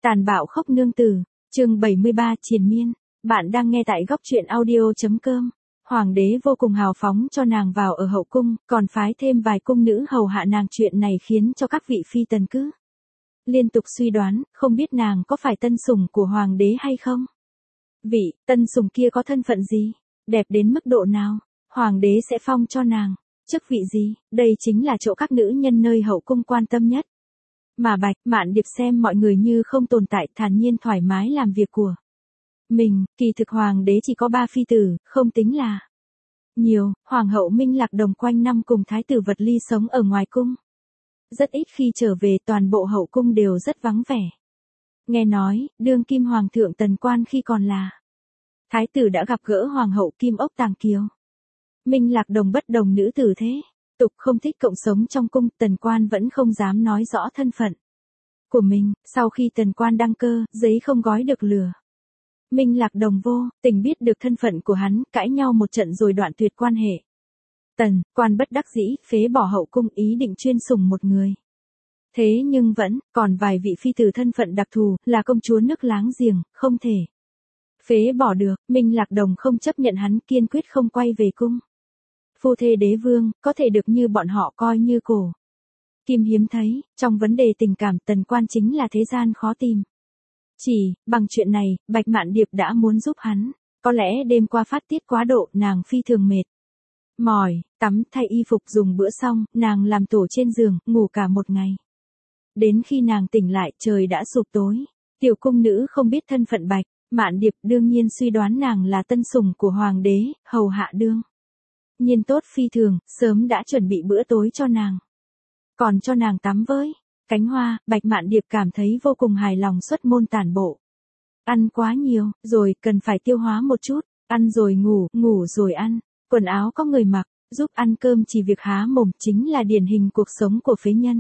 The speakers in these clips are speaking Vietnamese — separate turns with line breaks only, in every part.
Tàn bạo khốc nương tử, chương 73 triền miên. Bạn đang nghe tại góc truyện audio.com. Hoàng đế vô cùng hào phóng cho nàng vào ở hậu cung, còn phái thêm vài cung nữ hầu hạ nàng. Chuyện này khiến cho các vị phi tần cứ liên tục suy đoán, không biết nàng có phải tân sủng của hoàng đế hay không. Vị tân sủng kia có thân phận gì, đẹp đến mức độ nào, hoàng đế sẽ phong cho nàng chức vị gì. Đây chính là chỗ các nữ nhân nơi hậu cung quan tâm nhất. Mà Bạch Mạn Điệp xem mọi người như không tồn tại, thản nhiên thoải mái làm việc của mình. Kỳ thực hoàng đế chỉ có 3 phi tử, không tính là nhiều. Hoàng hậu Minh Lạc Đồng quanh năm cùng thái tử Vật Ly sống ở ngoài cung, rất ít khi trở về, toàn bộ hậu cung đều rất vắng vẻ. Nghe nói, đương kim hoàng thượng Tần Quan khi còn là thái tử đã gặp gỡ hoàng hậu Kim Ốc Tàng Kiều. Minh Lạc Đồng bất đồng nữ tử thế tục, không thích cộng sống trong cung. Tần Quan vẫn không dám nói rõ thân phận của mình. Sau khi Tần Quan đăng cơ, giấy không gói được lửa. Minh Lạc Đồng vô tình biết được thân phận của hắn, cãi nhau một trận rồi đoạn tuyệt quan hệ. Tần Quan bất đắc dĩ phế bỏ hậu cung, ý định chuyên sủng một người. Thế nhưng vẫn còn vài vị phi tử thân phận đặc thù, là công chúa nước láng giềng, không thể phế bỏ được. Minh Lạc Đồng không chấp nhận hắn, kiên quyết không quay về cung. Phu thê đế vương, có thể được như bọn họ coi như cổ kim hiếm thấy. Trong vấn đề tình cảm, Tần Quan chính là thế gian khó tìm. Chỉ bằng chuyện này, Bạch Mạn Điệp đã muốn giúp hắn. Có lẽ đêm qua phát tiết quá độ, nàng phi thường mệt mỏi, tắm thay y phục dùng bữa xong, nàng làm tổ trên giường, ngủ cả một ngày. Đến khi nàng tỉnh lại, trời đã sụp tối. Tiểu cung nữ không biết thân phận Bạch Mạn Điệp, đương nhiên suy đoán nàng là tân sủng của hoàng đế, hầu hạ đương nhiên tốt phi thường, sớm đã chuẩn bị bữa tối cho nàng. Còn cho nàng tắm với cánh hoa. Bạch Mạn Điệp cảm thấy vô cùng hài lòng. Xuất môn tản bộ, ăn quá nhiều rồi, cần phải tiêu hóa một chút. Ăn rồi ngủ, ngủ rồi ăn, quần áo có người mặc, giúp ăn cơm chỉ việc há mồm, chính là điển hình cuộc sống của phế nhân.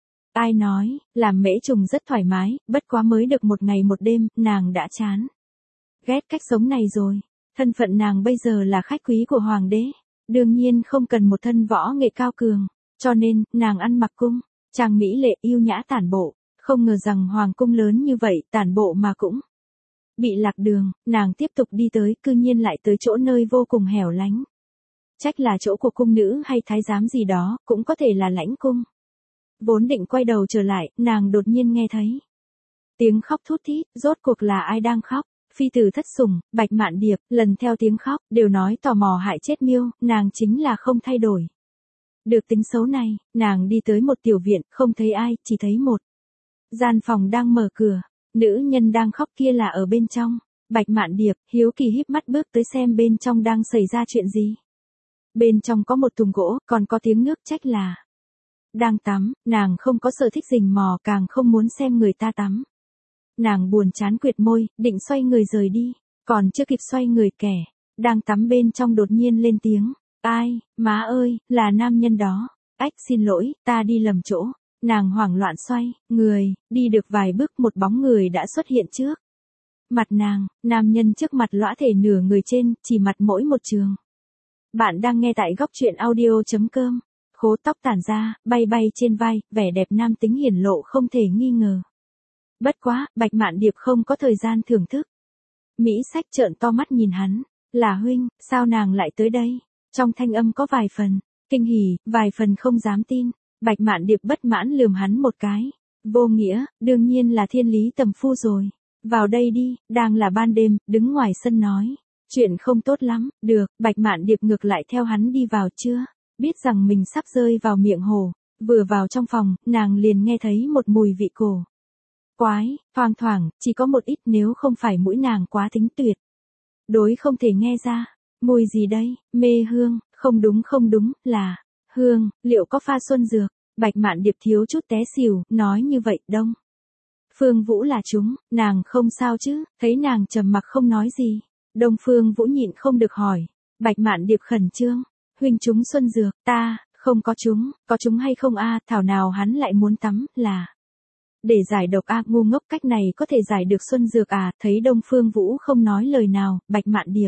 Ai nói, làm mễ trùng rất thoải mái, bất quá mới được một ngày một đêm, nàng đã chán ghét cách sống này rồi. Thân phận nàng bây giờ là khách quý của hoàng đế, đương nhiên không cần một thân võ nghệ cao cường, cho nên, nàng ăn mặc cung trang mỹ lệ yêu nhã tản bộ. Không ngờ rằng hoàng cung lớn như vậy, tản bộ mà cũng bị lạc đường. Nàng tiếp tục đi tới, cư nhiên lại tới chỗ nơi vô cùng hẻo lánh. Trách là chỗ của cung nữ hay thái giám gì đó, cũng có thể là lãnh cung. Vốn định quay đầu trở lại, nàng đột nhiên nghe thấy tiếng khóc thút thít. Rốt cuộc là ai đang khóc? Phi tử thất sủng, Bạch Mạn Điệp. Lần theo tiếng khóc, đều nói tò mò hại chết miêu. Nàng chính là không thay đổi được tính xấu này. Nàng đi tới một tiểu viện, không thấy ai, chỉ thấy một gian phòng đang mở cửa. Nữ nhân đang khóc kia là ở bên trong. Bạch Mạn Điệp hiếu kỳ híp mắt bước tới xem bên trong đang xảy ra chuyện gì. Bên trong có một thùng gỗ, còn có tiếng nước, trách là đang tắm. Nàng không có sở thích rình mò, càng không muốn xem người ta tắm. Nàng buồn chán quệt môi, định xoay người rời đi. Còn chưa kịp xoay người, kẻ đang tắm bên trong đột nhiên lên tiếng. Ai, má ơi, là nam nhân đó. Ách, xin lỗi, ta đi lầm chỗ. Nàng hoảng loạn xoay người, đi được vài bước, một bóng người đã xuất hiện trước mặt nàng. Nam nhân trước mặt lõa thể nửa người trên, chỉ mặt mỗi một trường. Bạn đang nghe tại góc truyện audio.com. Khố tóc tản ra, bay bay trên vai, vẻ đẹp nam tính hiển lộ không thể nghi ngờ. Bất quá, Bạch Mạn Điệp không có thời gian thưởng thức. Mỹ Sách trợn to mắt nhìn hắn. Là huynh, sao nàng lại tới đây? Trong thanh âm có vài phần kinh hỉ, vài phần không dám tin. Bạch Mạn Điệp bất mãn lườm hắn một cái. Vô nghĩa, đương nhiên là thiên lý tầm phu rồi. Vào đây đi. Đang là ban đêm, đứng ngoài sân nói. Chuyện không tốt lắm. Được, Bạch Mạn Điệp ngược lại theo hắn đi vào. Chưa biết rằng mình sắp rơi vào miệng hồ. Vừa vào trong phòng, nàng liền nghe thấy một mùi vị cổ quái, thoang thoảng, chỉ có một ít, nếu không phải mũi nàng quá thính tuyệt đối không thể nghe ra. Mùi gì đây? Mê hương. Không đúng, là hương. Liệu có pha xuân dược? Bạch Mạn Điệp thiếu chút té xỉu, nói như vậy. Đông Phương Vũ là chúng, nàng không sao chứ? Thấy nàng trầm mặc không nói gì, Đông Phương Vũ nhịn không được hỏi. Bạch Mạn Điệp khẩn trương. Huynh chúng xuân dược? Ta không có chúng. Có chúng hay không a? Thảo nào hắn lại muốn tắm, là để giải độc a? Ngu ngốc, cách này có thể giải được xuân dược à? Thấy Đông Phương Vũ không nói lời nào, Bạch Mạn Điệp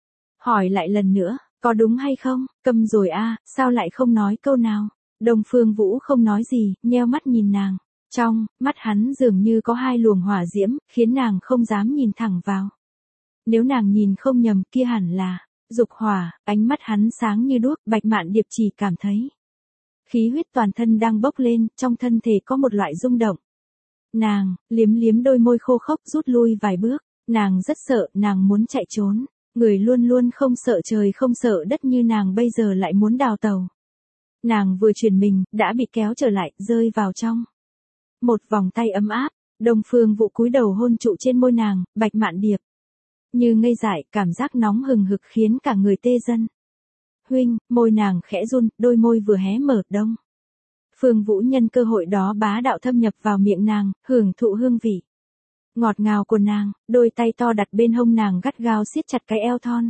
hỏi lại lần nữa. Có đúng hay không? Câm rồi a, sao lại không nói câu nào? Đông Phương Vũ không nói gì, nheo mắt nhìn nàng. Trong mắt hắn dường như có hai luồng hỏa diễm, khiến nàng không dám nhìn thẳng vào. Nếu nàng nhìn không nhầm kia hẳn là dục hỏa, ánh mắt hắn sáng như đuốc, Bạch Mạn Điệp chỉ cảm thấy khí huyết toàn thân đang bốc lên, trong thân thể có một loại rung động. Nàng liếm liếm đôi môi khô khốc, rút lui vài bước, nàng rất sợ, nàng muốn chạy trốn, người luôn luôn không sợ trời không sợ đất như nàng bây giờ lại muốn đào tàu. Nàng vừa chuyển mình, đã bị kéo trở lại, rơi vào trong một vòng tay ấm áp. Đông Phương Vũ cúi đầu hôn trụ trên môi nàng, Bạch Mạn Điệp như ngây dại, cảm giác nóng hừng hực khiến cả người tê dần. Huynh, môi nàng khẽ run, đôi môi vừa hé mở. Đông Phương Vũ nhân cơ hội đó bá đạo thâm nhập vào miệng nàng, hưởng thụ hương vị ngọt ngào của nàng, đôi tay to đặt bên hông nàng gắt gao siết chặt cái eo thon.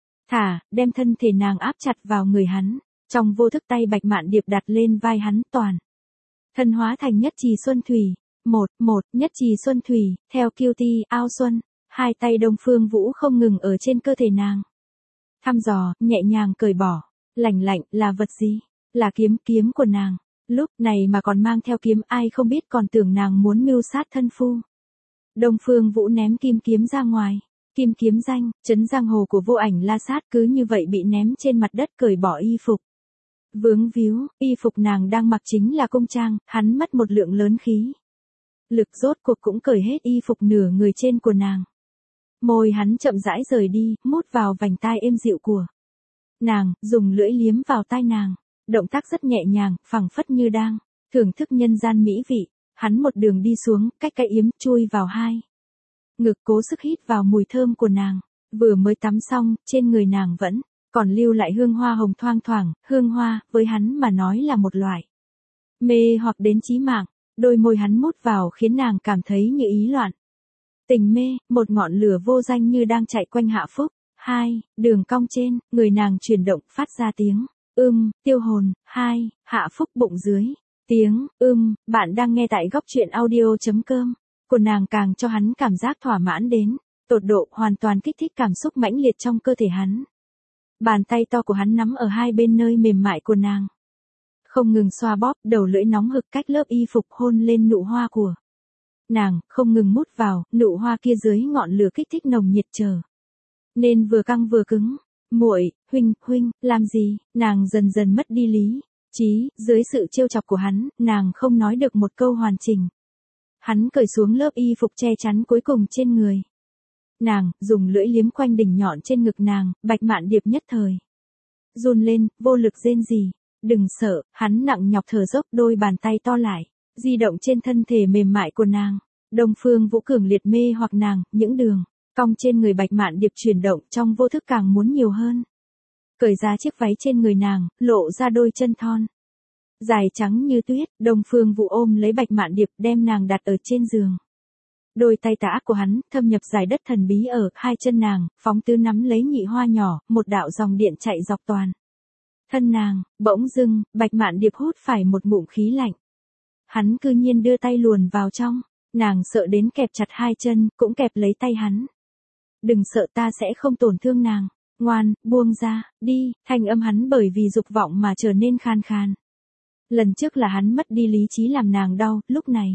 Đem thân thể nàng áp chặt vào người hắn, trong vô thức tay Bạch Mạn Điệp đặt lên vai hắn, toàn thân hóa thành nhất trì xuân thủy. Nhất trì xuân thủy, theo kiêu ti, ao xuân, hai tay Đông Phương Vũ không ngừng ở trên cơ thể nàng. Thăm dò, nhẹ nhàng cởi bỏ, lạnh lạnh, là vật gì? Là kiếm của nàng. Lúc này mà còn mang theo kiếm, ai không biết còn tưởng nàng muốn mưu sát thân phu. Đông Phương Vũ ném kim kiếm ra ngoài. Kim kiếm danh, trấn giang hồ của Vô Ảnh La Sát cứ như vậy bị ném trên mặt đất, cởi bỏ y phục. Vướng víu, y phục nàng đang mặc chính là cung trang, hắn mất một lượng lớn khí lực, rốt cuộc cũng cởi hết y phục nửa người trên của nàng. Môi hắn chậm rãi rời đi, mút vào vành tai êm dịu của nàng, dùng lưỡi liếm vào tai nàng. Động tác rất nhẹ nhàng, phẳng phất như đang thưởng thức nhân gian mỹ vị. Hắn một đường đi xuống, cách cái yếm, chui vào hai ngực, cố sức hít vào mùi thơm của nàng. Vừa mới tắm xong, trên người nàng vẫn còn lưu lại hương hoa hồng thoang thoảng. Hương hoa, với hắn mà nói là một loại mê hoặc đến chí mạng. Đôi môi hắn mút vào khiến nàng cảm thấy như ý loạn tình mê, một ngọn lửa vô danh như đang chạy quanh Hạ Phúc. Đường cong trên, người nàng chuyển động, phát ra tiếng tiêu hồn. Hạ Phúc bụng dưới, tiếng bạn đang nghe tại góc truyện audio.com. Của nàng càng cho hắn cảm giác thỏa mãn đến tột độ, hoàn toàn kích thích cảm xúc mãnh liệt trong cơ thể hắn. Bàn tay to của hắn nắm ở hai bên nơi mềm mại của nàng, không ngừng xoa bóp, đầu lưỡi nóng hực cách lớp y phục hôn lên nụ hoa của nàng, không ngừng mút vào, nụ hoa kia dưới ngọn lửa kích thích nồng nhiệt trở nên vừa căng vừa cứng. Muội, huynh, làm gì? Nàng dần dần mất đi lý trí, dưới sự trêu chọc của hắn, nàng không nói được một câu hoàn chỉnh. Hắn cởi xuống lớp y phục che chắn cuối cùng trên người nàng, dùng lưỡi liếm quanh đỉnh nhọn trên ngực nàng. Bạch Mạn Điệp nhất thời run lên, vô lực rên rỉ. Đừng sợ, hắn nặng nhọc thở dốc, đôi bàn tay to lại di động trên thân thể mềm mại của nàng. Đông Phương Vũ cường liệt mê hoặc nàng, những đường cong trên người Bạch Mạn Điệp chuyển động, trong vô thức càng muốn nhiều hơn. Cởi ra chiếc váy trên người nàng, lộ ra đôi chân thon dài trắng như tuyết. Đông Phương Vũ ôm lấy Bạch Mạn Điệp, đem nàng đặt ở trên giường. Đôi tay tả của hắn thâm nhập dài đất thần bí ở hai chân nàng, phóng tứ nắm lấy nhị hoa nhỏ, một đạo dòng điện chạy dọc toàn thân nàng. Bỗng dưng, Bạch Mạn Điệp hút phải một ngụm khí lạnh. Hắn cư nhiên đưa tay luồn vào trong, nàng sợ đến kẹp chặt hai chân, cũng kẹp lấy tay hắn. Đừng sợ, ta sẽ không tổn thương nàng. Ngoan, buông ra, đi. Thanh âm hắn bởi vì dục vọng mà trở nên khan khan. Lần trước là hắn mất đi lý trí làm nàng đau, lúc này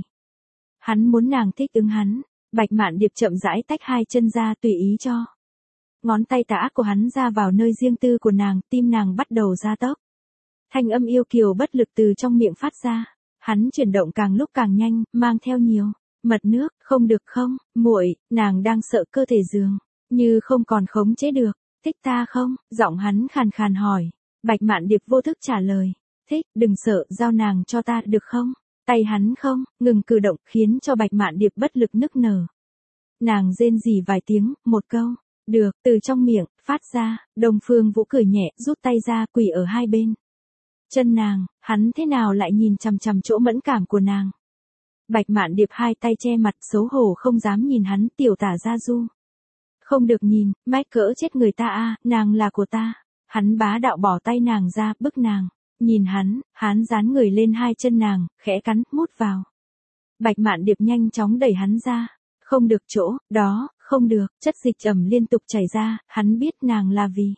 hắn muốn nàng thích ứng hắn. Bạch Mạn Điệp chậm rãi tách hai chân ra, tùy ý cho ngón tay tả của hắn ra vào nơi riêng tư của nàng, tim nàng bắt đầu gia tốc. Thanh âm yêu kiều bất lực từ trong miệng phát ra. Hắn chuyển động càng lúc càng nhanh, mang theo nhiều mật nước. Không được không, muội, nàng đang sợ cơ thể dường như không còn khống chế được. Thích ta không? Giọng hắn khàn khàn hỏi. Bạch Mạn Điệp vô thức trả lời. Thích, đừng sợ, giao nàng cho ta, được không? Tay hắn không ngừng cử động, khiến cho Bạch Mạn Điệp bất lực nức nở. Nàng rên rỉ vài tiếng, một câu được từ trong miệng phát ra. Đông Phương Vũ cười nhẹ, rút tay ra, quỳ ở hai bên chân nàng. Hắn thế nào lại nhìn chằm chằm chỗ mẫn cảm của nàng? Bạch Mạn Điệp hai tay che mặt, xấu hổ không dám nhìn hắn. Tiểu tả gia du, không được nhìn, mách cỡ chết người ta a, nàng là của ta. Hắn bá đạo bỏ tay nàng ra, bức nàng nhìn hắn dán người lên hai chân nàng, khẽ cắn, mút vào. Bạch Mạn Điệp nhanh chóng đẩy hắn ra. Không được, chỗ đó, không được. Chất dịch ẩm liên tục chảy ra. Hắn biết nàng là vì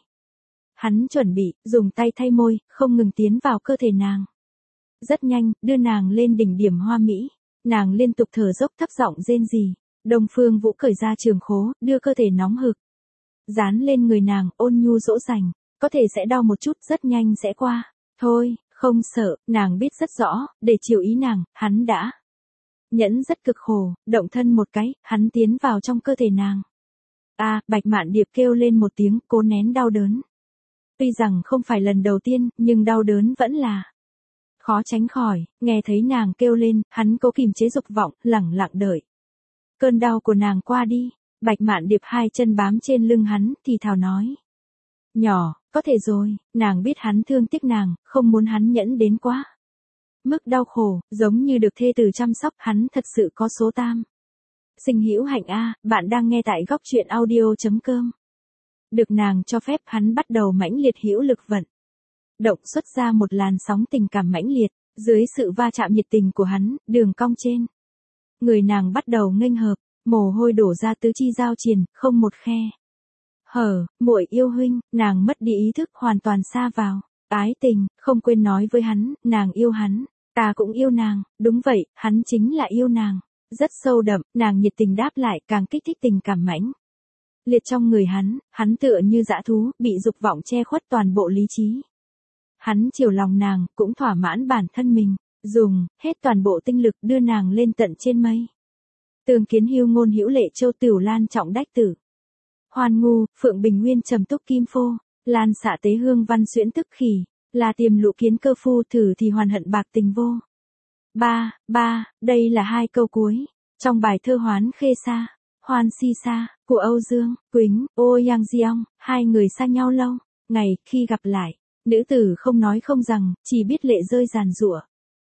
hắn chuẩn bị dùng tay thay môi, không ngừng tiến vào cơ thể nàng. Rất nhanh, đưa nàng lên đỉnh điểm hoa mỹ. Nàng liên tục thở dốc thấp giọng rên rỉ. Đông Phương Vũ cởi ra trường khố, đưa cơ thể nóng hực dán lên người nàng, ôn nhu dỗ dành, có thể sẽ đau một chút, rất nhanh sẽ qua. Thôi, không sợ, nàng biết rất rõ, để chiều ý nàng, hắn đã nhẫn rất cực khổ, động thân một cái, hắn tiến vào trong cơ thể nàng. Bạch Mạn Điệp kêu lên một tiếng, cố nén đau đớn. Tuy rằng không phải lần đầu tiên, nhưng đau đớn vẫn là khó tránh khỏi. Nghe thấy nàng kêu lên, hắn cố kìm chế dục vọng, lẳng lặng đợi cơn đau của nàng qua đi. Bạch Mạn Điệp hai chân bám trên lưng hắn, thì thào nói. Nhỏ, có thể rồi, nàng biết hắn thương tiếc nàng, không muốn hắn nhẫn đến quá mức đau khổ, giống như được thê tử chăm sóc, hắn thật sự có số tam. Sinh hữu hạnh bạn đang nghe tại góc truyện audio.com. Được nàng cho phép, hắn bắt đầu mãnh liệt hữu lực vận động, xuất ra một làn sóng tình cảm mãnh liệt, dưới sự va chạm nhiệt tình của hắn, đường cong trên người nàng bắt đầu nghênh hợp, mồ hôi đổ ra tứ chi giao triền, không một khe hở. Muội yêu huynh, nàng mất đi ý thức, hoàn toàn sa vào ái tình, không quên nói với hắn, nàng yêu hắn, ta cũng yêu nàng. Đúng vậy, hắn chính là yêu nàng rất sâu đậm. Nàng nhiệt tình đáp lại, càng kích thích tình cảm mãnh liệt trong người hắn tựa như dã thú, bị dục vọng che khuất toàn bộ lý trí. Hắn chiều lòng nàng, cũng thỏa mãn bản thân mình, dùng hết toàn bộ tinh lực đưa nàng lên tận trên mây. Tường Kiến Hưu ngôn hữu lệ châu Tửu Lan trọng đách tử. Hoan ngu, Phượng Bình Nguyên trầm túc kim phô, Lan xạ tế hương văn xuyễn tức khỉ, là tiềm lũ kiến cơ phu thử thì hoàn hận bạc tình vô. Đây là hai câu cuối trong bài thơ Hoán Khê Sa, Hoan Si Sa của Âu Dương Quýnh, Ô Yang Diong. Hai người xa nhau lâu ngày, khi gặp lại, nữ tử không nói không rằng, chỉ biết lệ rơi giàn giụa.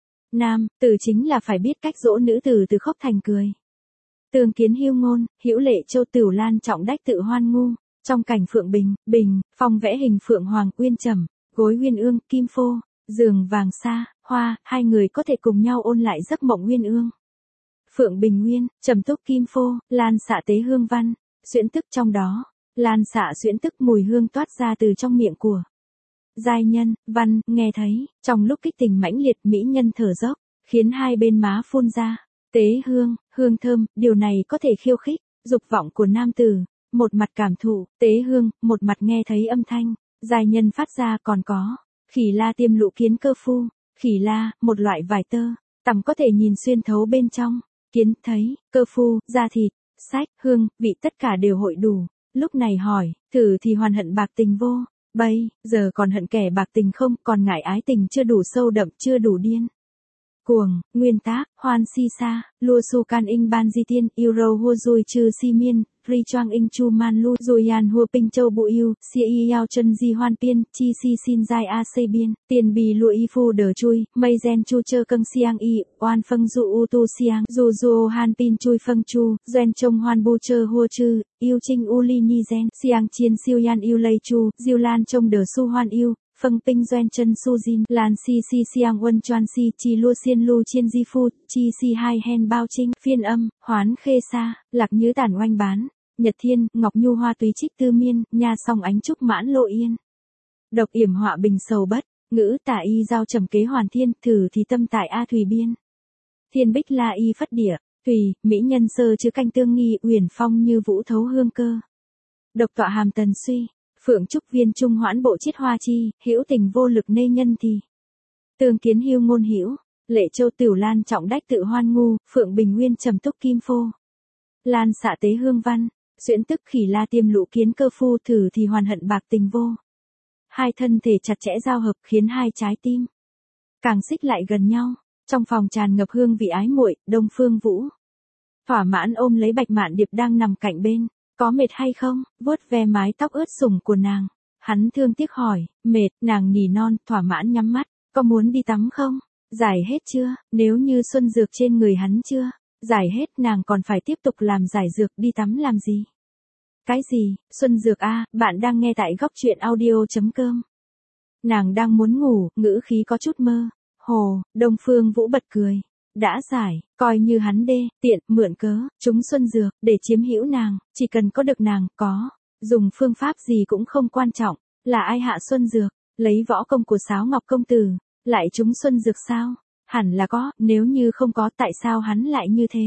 Nam tử chính là phải biết cách dỗ nữ tử từ khóc thành cười. Tường Kiến Hưu ngôn hữu lệ châu Tửu Lan trọng đách tự hoan ngu. Trong cảnh Phượng Bình phong vẽ hình Phượng Hoàng Uyên trầm, gối Uyên ương, kim phô, giường vàng sa, hoa, hai người có thể cùng nhau ôn lại giấc mộng Uyên ương. Phượng Bình Nguyên, trầm túc kim phô, lan xạ tế hương văn, xuyễn tức trong đó, lan xạ xuyễn tức mùi hương toát ra từ trong miệng của giai nhân. Văn, nghe thấy, trong lúc kích tình mãnh liệt, mỹ nhân thở dốc, khiến hai bên má phun ra tế hương, hương thơm, điều này có thể khiêu khích dục vọng của nam tử. Một mặt cảm thụ tế hương, một mặt nghe thấy âm thanh giai nhân phát ra. Còn có khỉ la tiêm lũ kiến cơ phu. Khỉ la, một loại vải tơ tằm có thể nhìn xuyên thấu bên trong. Kiến thấy, cơ phu, da thịt, sách, hương, vị tất cả đều hội đủ. Lúc này hỏi, thử thì hoàn hận bạc tình vô. Bây giờ còn hận kẻ bạc tình không, còn ngại ái tình chưa đủ sâu đậm, chưa đủ điên cuồng. Nguyên tác, Hoan Si Sa, Lua Su Can In Ban Di Tiên, Euro Hua Dui Trừ Si Miên, Ri Choang In Chu Man Lu, Duyan Hua Ping Châu Bu Yêu, Xia Y Yao Chân Di Hoan Piên, Chi Si Xin Giai A Xây Biên, Tiền Bì Lụa Y Phu Đờ Chui, Mây Gen Chu Chơ Câng Siang Y, Oan Phâng Du U Tu Siang, Du Du Han Pin Chui Phâng Chu, Doen Trông Hoan Bu Chơ Hua Chư, Yêu Trinh U Li Ni Gen, Siang Chiên Siêu Yan Yêu Lây Chu, Diêu Lan Trông Đờ Su Hoan Yêu. Phâng Pinh Doen Chân Su Jin, Lan Si Si Siang Uân Choan Si, Chi Lua Xiên Lu Chiên Di Phu, Chi Si Hai Hen Bao Trinh, phiên âm, Hoán Khê Sa, Lạc Nhứ Tản Oanh Bán, Nhật Thiên, Ngọc Nhu Hoa Túy Trích Tư Miên, Nha Song Ánh Trúc Mãn Lộ Yên. Độc yểm họa bình sầu bất, ngữ tả y giao trầm kế hoàn thiên, thử thì tâm tại A Thùy Biên. Thiên bích la y phất địa, Thùy, mỹ nhân sơ chứ canh tương nghi, uyển phong như vũ thấu hương cơ. Độc tọa hàm tần suy. Phượng trúc viên trung hoãn bộ chiết hoa chi, hữu tình vô lực nê nhân thì. Tường Kiến Hưu ngôn hữu, lệ châu Tửu Lan trọng đách tự hoan ngu, Phượng Bình Nguyên trầm túc kim phô. Lan xạ tế hương văn, xuyễn tức khỉ la tiêm lũ kiến cơ phu thử thì hoàn hận bạc tình vô. Hai thân thể chặt chẽ giao hợp khiến hai trái tim càng xích lại gần nhau. Trong phòng tràn ngập hương vị ái muội, Đông Phương Vũ thỏa mãn ôm lấy Bạch Mạn Điệp đang nằm cạnh bên. Có mệt hay không? Vuốt ve mái tóc ướt sũng của nàng. Hắn thương tiếc hỏi, mệt, nàng nỉ non, thỏa mãn nhắm mắt. Có muốn đi tắm không? Giải hết chưa? Nếu như xuân dược trên người hắn chưa giải hết, nàng còn phải tiếp tục làm giải dược, đi tắm làm gì? Cái gì? Xuân dược bạn đang nghe tại góc truyện audio.com. Nàng đang muốn ngủ, ngữ khí có chút mơ hồ. Đông Phương Vũ bật cười. Đã giải, coi như hắn tiện, mượn cớ, chúng xuân dược, để chiếm hữu nàng, chỉ cần có được nàng, có dùng phương pháp gì cũng không quan trọng. Là ai hạ xuân dược, lấy võ công của Sáo Ngọc công tử, lại chúng xuân dược sao? Hẳn là có, nếu như không có tại sao hắn lại như thế?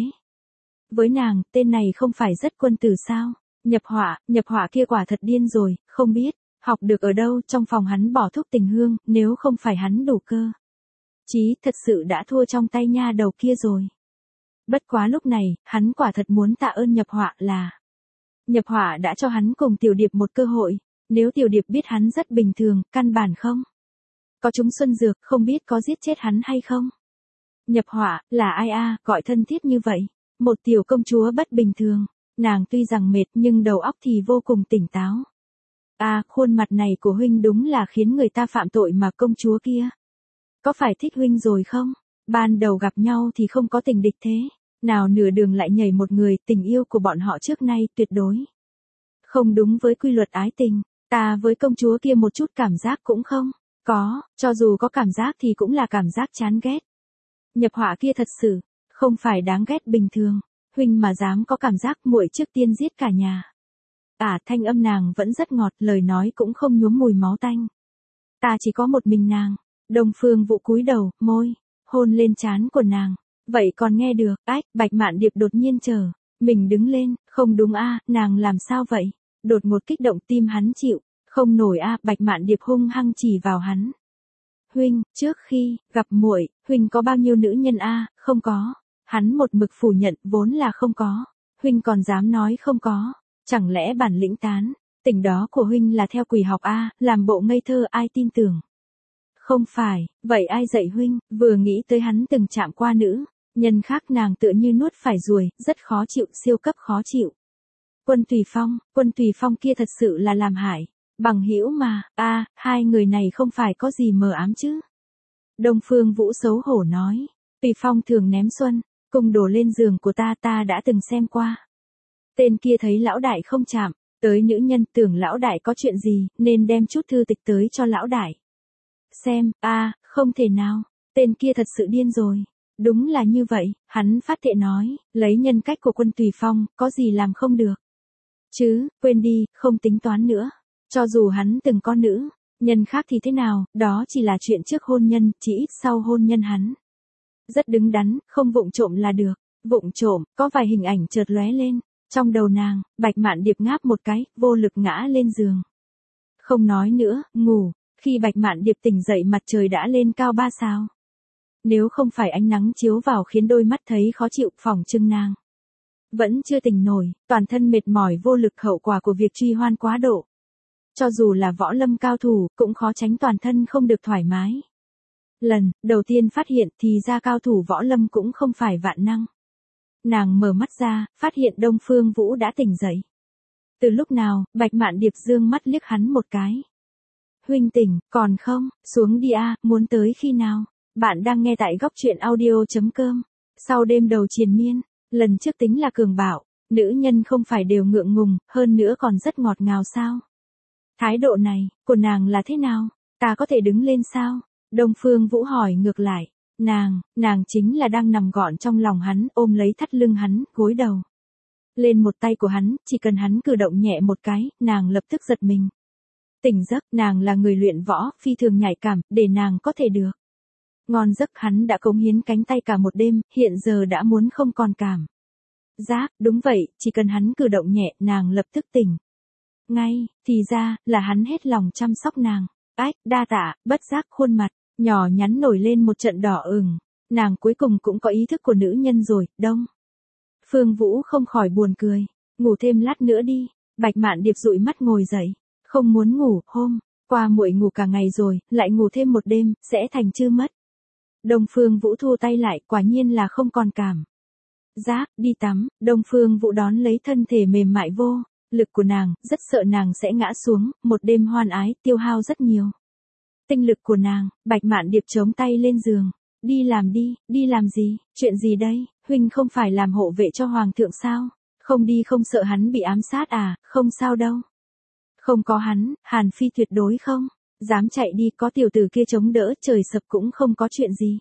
Với nàng, tên này không phải rất quân tử sao? Nhập họa kia quả thật điên rồi, không biết, học được ở đâu trong phòng hắn bỏ thuốc tình hương, nếu không phải hắn đủ cơ. Chí thật sự đã thua trong tay nha đầu kia rồi. Bất quá lúc này, hắn quả thật muốn tạ ơn nhập họa là. Nhập họa đã cho hắn cùng Tiểu Điệp một cơ hội, nếu Tiểu Điệp biết hắn rất bình thường, căn bản không. Có chúng xuân dược, không biết có giết chết hắn hay không. Nhập họa, là ai a, gọi thân thiết như vậy. Một tiểu công chúa bất bình thường, nàng tuy rằng mệt nhưng đầu óc thì vô cùng tỉnh táo. Khuôn mặt này của huynh đúng là khiến người ta phạm tội mà công chúa kia. Có phải thích huynh rồi không? Ban đầu gặp nhau thì không có tình địch thế. Nào nửa đường lại nhảy một người, tình yêu của bọn họ trước nay tuyệt đối. Không đúng với quy luật ái tình, ta với công chúa kia một chút cảm giác cũng không. Có, cho dù có cảm giác thì cũng là cảm giác chán ghét. Nhập họa kia thật sự, không phải đáng ghét bình thường. Huynh mà dám có cảm giác muội trước tiên giết cả nhà. Thanh âm nàng vẫn rất ngọt, lời nói cũng không nhuốm mùi máu tanh. Ta chỉ có một mình nàng. Đông Phương Vũ cúi đầu, môi, hôn lên trán của nàng. Vậy còn nghe được, Bạch Mạn Điệp đột nhiên mình đứng lên, không đúng nàng làm sao vậy? Đột ngột kích động tim hắn chịu, không nổi Bạch Mạn Điệp hung hăng chỉ vào hắn. Huynh, trước khi gặp muội, huynh có bao nhiêu nữ nhân không có. Hắn một mực phủ nhận, vốn là không có. Huynh còn dám nói không có, chẳng lẽ bản lĩnh tán, tỉnh đó của huynh là theo quỷ học làm bộ ngây thơ ai tin tưởng. Không phải, vậy ai dạy huynh? Vừa nghĩ tới hắn từng chạm qua nữ nhân khác, nàng tựa như nuốt phải ruồi, rất khó chịu, siêu cấp khó chịu. Quân Tùy Phong kia thật sự là làm hại, bằng hữu mà, hai người này không phải có gì mờ ám chứ. Đông Phương Vũ xấu hổ nói, Tùy Phong thường ném xuân, cung đồ lên giường của ta đã từng xem qua. Tên kia thấy lão đại không chạm tới nữ nhân, tưởng lão đại có chuyện gì, nên đem chút thư tịch tới cho lão đại. Xem, không thể nào, tên kia thật sự điên rồi. Đúng là như vậy, hắn phát thệ nói, lấy nhân cách của Quân Tùy Phong, có gì làm không được. Chứ, quên đi, không tính toán nữa. Cho dù hắn từng có nữ nhân khác thì thế nào, đó chỉ là chuyện trước hôn nhân, chỉ ít sau hôn nhân hắn. Rất đứng đắn, không vụng trộm là được. Vụng trộm, có vài hình ảnh chợt lóe lên. Trong đầu nàng, Bạch Mạn Điệp ngáp một cái, vô lực ngã lên giường. Không nói nữa, ngủ. Khi Bạch Mạn Điệp tỉnh dậy mặt trời đã lên cao 3 sao. Nếu không phải ánh nắng chiếu vào khiến đôi mắt thấy khó chịu, phỏng chừng nàng vẫn chưa tỉnh nổi, toàn thân mệt mỏi vô lực, hậu quả của việc truy hoan quá độ. Cho dù là võ lâm cao thủ, cũng khó tránh toàn thân không được thoải mái. Lần đầu tiên phát hiện thì ra cao thủ võ lâm cũng không phải vạn năng. Nàng mở mắt ra, phát hiện Đông Phương Vũ đã tỉnh dậy. Từ lúc nào, Bạch Mạn Điệp dương mắt liếc hắn một cái. Huynh tỉnh, còn không, xuống đi muốn tới khi nào? Bạn đang nghe tại góc truyện audio.com. Sau đêm đầu triền miên, lần trước tính là cường bạo, nữ nhân không phải đều ngượng ngùng, hơn nữa còn rất ngọt ngào sao? Thái độ này, của nàng là thế nào? Ta có thể đứng lên sao? Đông Phương Vũ hỏi ngược lại. Nàng chính là đang nằm gọn trong lòng hắn, ôm lấy thắt lưng hắn, gối đầu lên một tay của hắn, chỉ cần hắn cử động nhẹ một cái, nàng lập tức giật mình. Tỉnh giấc, nàng là người luyện võ, phi thường nhạy cảm, để nàng có thể được ngon giấc. Hắn đã cống hiến cánh tay cả một đêm, hiện giờ đã muốn không còn cảm giác. Đúng vậy, chỉ cần hắn cử động nhẹ, nàng lập tức tỉnh ngay. Thì ra, là hắn hết lòng chăm sóc nàng. Đa tạ, bất giác khuôn mặt nhỏ nhắn nổi lên một trận đỏ ửng. Nàng cuối cùng cũng có ý thức của nữ nhân rồi. Đông Phương Vũ không khỏi buồn cười. Ngủ thêm lát nữa đi. Bạch Mạn Điệp dụi mắt ngồi dậy. Không muốn ngủ, hôm qua muội ngủ cả ngày rồi, lại ngủ thêm một đêm, sẽ thành chư mất. Đông Phương Vũ thu tay lại, quả nhiên là không còn cảm giác. Đi tắm, Đông Phương Vũ đón lấy thân thể mềm mại vô lực của nàng, rất sợ nàng sẽ ngã xuống. Một đêm hoan ái, tiêu hao rất nhiều tinh lực của nàng. Bạch Mạn Điệp chống tay lên giường. Đi làm gì, chuyện gì đây? Huynh không phải làm hộ vệ cho hoàng thượng sao? Không đi không sợ hắn bị ám sát Không sao đâu. Không có hắn, Hàn Phi tuyệt đối không dám chạy đi, có tiểu tử kia chống đỡ, trời sập cũng không có chuyện gì.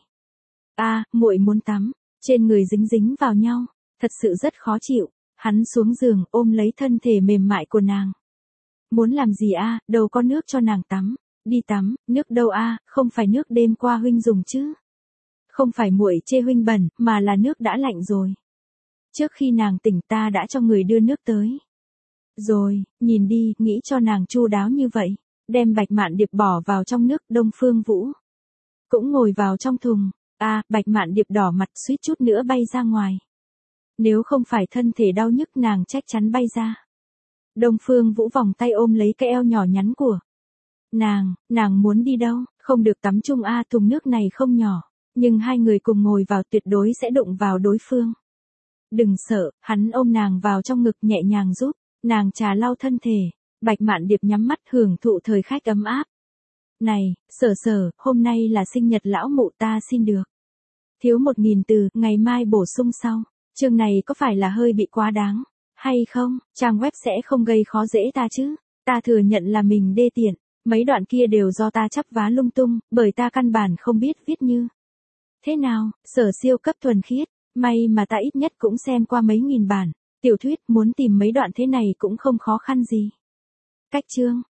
Muội muốn tắm, trên người dính dính vào nhau, thật sự rất khó chịu. Hắn xuống giường, ôm lấy thân thể mềm mại của nàng. Muốn làm gì đâu có nước cho nàng tắm. Đi tắm, nước đâu không phải nước đêm qua huynh dùng chứ? Không phải muội chê huynh bẩn, mà là nước đã lạnh rồi. Trước khi nàng tỉnh ta đã cho người đưa nước tới. Rồi, nhìn đi, nghĩ cho nàng chu đáo như vậy. Đem Bạch Mạn Điệp bỏ vào trong nước. Đông Phương Vũ cũng ngồi vào trong thùng. Bạch Mạn Điệp đỏ mặt suýt chút nữa bay ra ngoài. Nếu không phải thân thể đau nhức nàng chắc chắn bay ra. Đông Phương Vũ vòng tay ôm lấy cái eo nhỏ nhắn của nàng muốn đi đâu, không được tắm chung thùng nước này không nhỏ, nhưng hai người cùng ngồi vào tuyệt đối sẽ đụng vào đối phương. Đừng sợ, hắn ôm nàng vào trong ngực nhẹ nhàng giúp nàng trà lau thân thể. Bạch Mạn Điệp nhắm mắt hưởng thụ thời khắc ấm áp. Này, Sở, hôm nay là sinh nhật lão mụ ta xin được. Thiếu 1000 từ, ngày mai bổ sung sau. Chương này có phải là hơi bị quá đáng, hay không? Trang web sẽ không gây khó dễ ta chứ? Ta thừa nhận là mình đê tiện. Mấy đoạn kia đều do ta chắp vá lung tung, bởi ta căn bản không biết viết như thế nào. Sở siêu cấp thuần khiết. May mà ta ít nhất cũng xem qua mấy nghìn bản tiểu thuyết, muốn tìm mấy đoạn thế này cũng không khó khăn gì. Cách chương